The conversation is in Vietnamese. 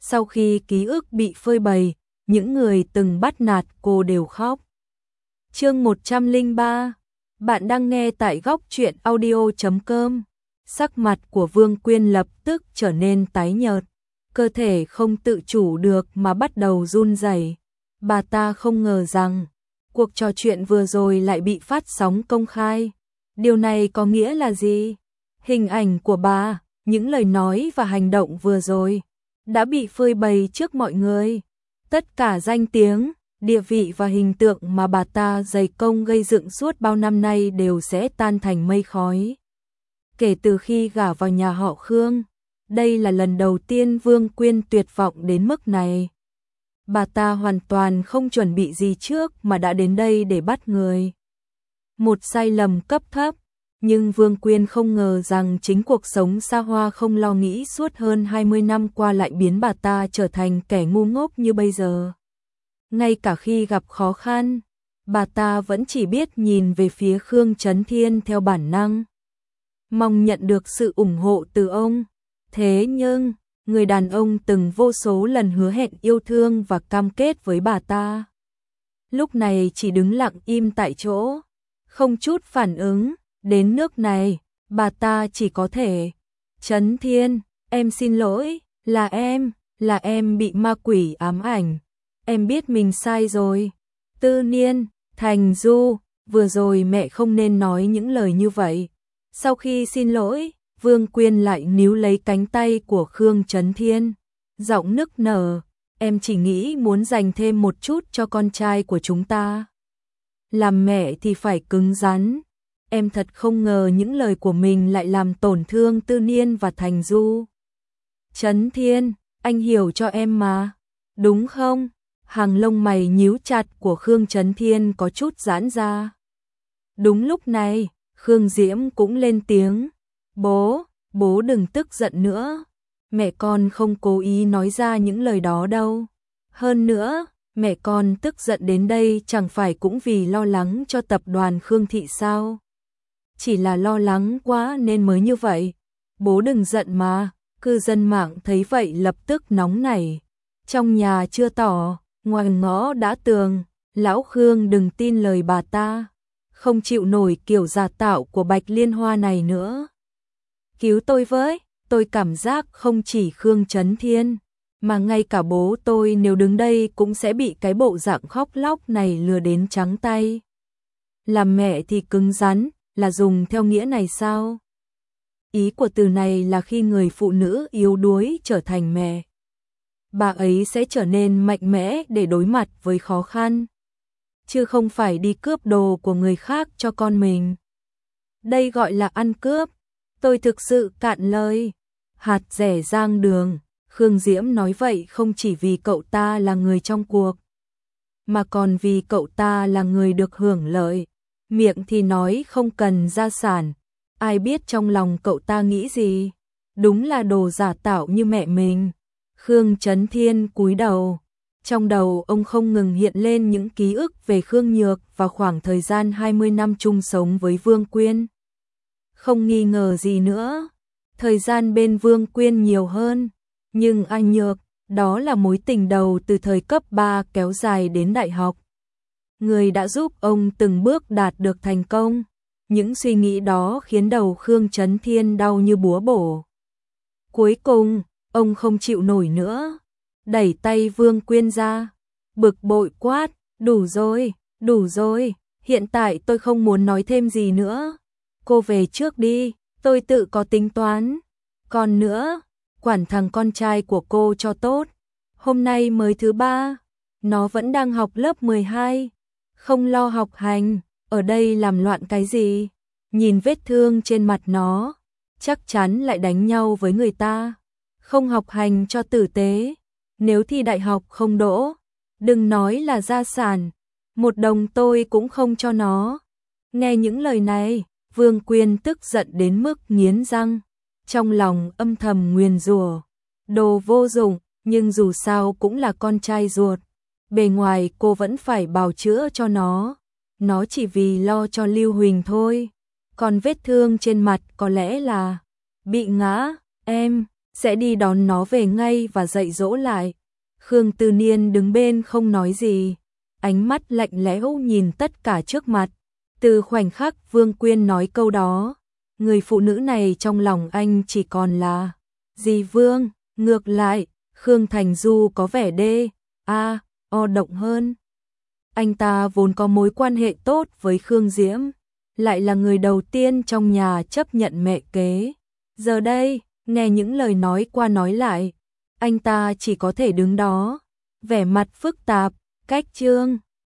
Sau khi ký ức bị phơi bày, những người từng bắt nạt cô đều khóc. Chương 103. Bạn đang nghe tại góc truyện audio.com. Sắc mặt của Vương Quyên lập tức trở nên tái nhợt, cơ thể không tự chủ được mà bắt đầu run rẩy. Bà ta không ngờ rằng cuộc trò chuyện vừa rồi lại bị phát sóng công khai. Điều này có nghĩa là gì? Hình ảnh của bà, những lời nói và hành động vừa rồi đã bị phơi bày trước mọi người. Tất cả danh tiếng, địa vị và hình tượng mà bà ta dày công gây dựng suốt bao năm nay đều sẽ tan thành mây khói. Kể từ khi gả vào nhà họ Khương, đây là lần đầu tiên Vương Quyên tuyệt vọng đến mức này. Bà ta hoàn toàn không chuẩn bị gì trước mà đã đến đây để bắt người. Một sai lầm cấp thấp, nhưng Vương Quyên không ngờ rằng chính cuộc sống xa hoa không lo nghĩ suốt hơn 20 năm qua lại biến bà ta trở thành kẻ ngu ngốc như bây giờ. Ngay cả khi gặp khó khăn, bà ta vẫn chỉ biết nhìn về phía Khương Chấn Thiên theo bản năng, mong nhận được sự ủng hộ từ ông. Thế nhưng, người đàn ông từng vô số lần hứa hẹn yêu thương và cam kết với bà ta, lúc này chỉ đứng lặng im tại chỗ, không chút phản ứng. Đến nước này, bà ta chỉ có thể: Chấn Thiên, em xin lỗi, là em bị ma quỷ ám ảnh. Em biết mình sai rồi. Tư Niên, Thành Du, vừa rồi mẹ không nên nói những lời như vậy. Sau khi xin lỗi, Vương Quyên lại níu lấy cánh tay của Khương Chấn Thiên, giọng nức nở: em chỉ nghĩ muốn dành thêm một chút cho con trai của chúng ta. Làm mẹ thì phải cứng rắn. Em thật không ngờ những lời của mình lại làm tổn thương Tư Niên và Thành Du. Chấn Thiên, anh hiểu cho em mà, đúng không? Hàng lông mày nhíu chặt của Khương Chấn Thiên có chút giãn ra. Đúng lúc này, Khương Diễm cũng lên tiếng: bố đừng tức giận nữa. Mẹ con không cố ý nói ra những lời đó đâu. Hơn nữa, mẹ con tức giận đến đây chẳng phải cũng vì lo lắng cho tập đoàn Khương Thị sao? Chỉ là lo lắng quá nên mới như vậy. Bố đừng giận mà. Cư dân mạng thấy vậy lập tức nóng nảy. Trong nhà chưa tỏ, ngoài ngõ đã tường. Lão Khương đừng tin lời bà ta. Không chịu nổi kiểu giả tạo của Bạch Liên Hoa này nữa. Cứu tôi với. Tôi cảm giác không chỉ Khương Chấn Thiên, mà ngay cả bố tôi nếu đứng đây cũng sẽ bị cái bộ dạng khóc lóc này lừa đến trắng tay. Làm mẹ thì cứng rắn, là dùng theo nghĩa này sao? Ý của từ này là khi người phụ nữ yếu đuối trở thành mẹ, bà ấy sẽ trở nên mạnh mẽ để đối mặt với khó khăn, chứ không phải đi cướp đồ của người khác cho con mình. Đây gọi là ăn cướp. Tôi thực sự cạn lời. Hạt rẻ rang đường. Khương Diễm nói vậy không chỉ vì cậu ta là người trong cuộc, mà còn vì cậu ta là người được hưởng lợi. Miệng thì nói không cần gia sản, ai biết trong lòng cậu ta nghĩ gì. Đúng là đồ giả tạo như mẹ mình. Khương Chấn Thiên cúi đầu. Trong đầu ông không ngừng hiện lên những ký ức về Khương Nhược và khoảng thời gian 20 năm chung sống với Vương Quyên. Không nghi ngờ gì nữa, thời gian bên Vương Quyên nhiều hơn. Nhưng anh Nhược, đó là mối tình đầu từ thời cấp 3 kéo dài đến đại học. Người đã giúp ông từng bước đạt được thành công. Những suy nghĩ đó khiến đầu Khương Chấn Thiên đau như búa bổ. Cuối cùng, ông không chịu nổi nữa, đẩy tay Vương Quyên ra, bực bội quát: đủ rồi, hiện tại tôi không muốn nói thêm gì nữa. Cô về trước đi, tôi tự có tính toán. Còn nữa, quản thằng con trai của cô cho tốt. Hôm nay mới thứ 3, nó vẫn đang học lớp 12, không lo học hành, ở đây làm loạn cái gì? Nhìn vết thương trên mặt nó, chắc chắn lại đánh nhau với người ta. Không học hành cho tử tế, nếu thi đại học không đỗ, đừng nói là gia sản, 1 đồng tôi cũng không cho nó. Nghe những lời này, Vương Quyên tức giận đến mức nghiến răng, trong lòng âm thầm nguyền rủa, đồ vô dụng, nhưng dù sao cũng là con trai ruột, bề ngoài cô vẫn phải bào chữa cho nó chỉ vì lo cho Lưu Huỳnh thôi, còn vết thương trên mặt có lẽ là bị ngã. sẽ đi đón nó về ngay và dạy dỗ lại. Khương Tư Niên đứng bên không nói gì, ánh mắt lạnh lẽo nhìn tất cả trước mặt. Từ khoảnh khắc Vương Quyên nói câu đó, người phụ nữ này trong lòng anh chỉ còn là dì Vương. Ngược lại, Khương Thành Du có vẻ động hơn. Anh ta vốn có mối quan hệ tốt với Khương Diễm, lại là người đầu tiên trong nhà chấp nhận mẹ kế. Giờ đây, nghe những lời nói qua nói lại, anh ta chỉ có thể đứng đó, vẻ mặt phức tạp. Cách chương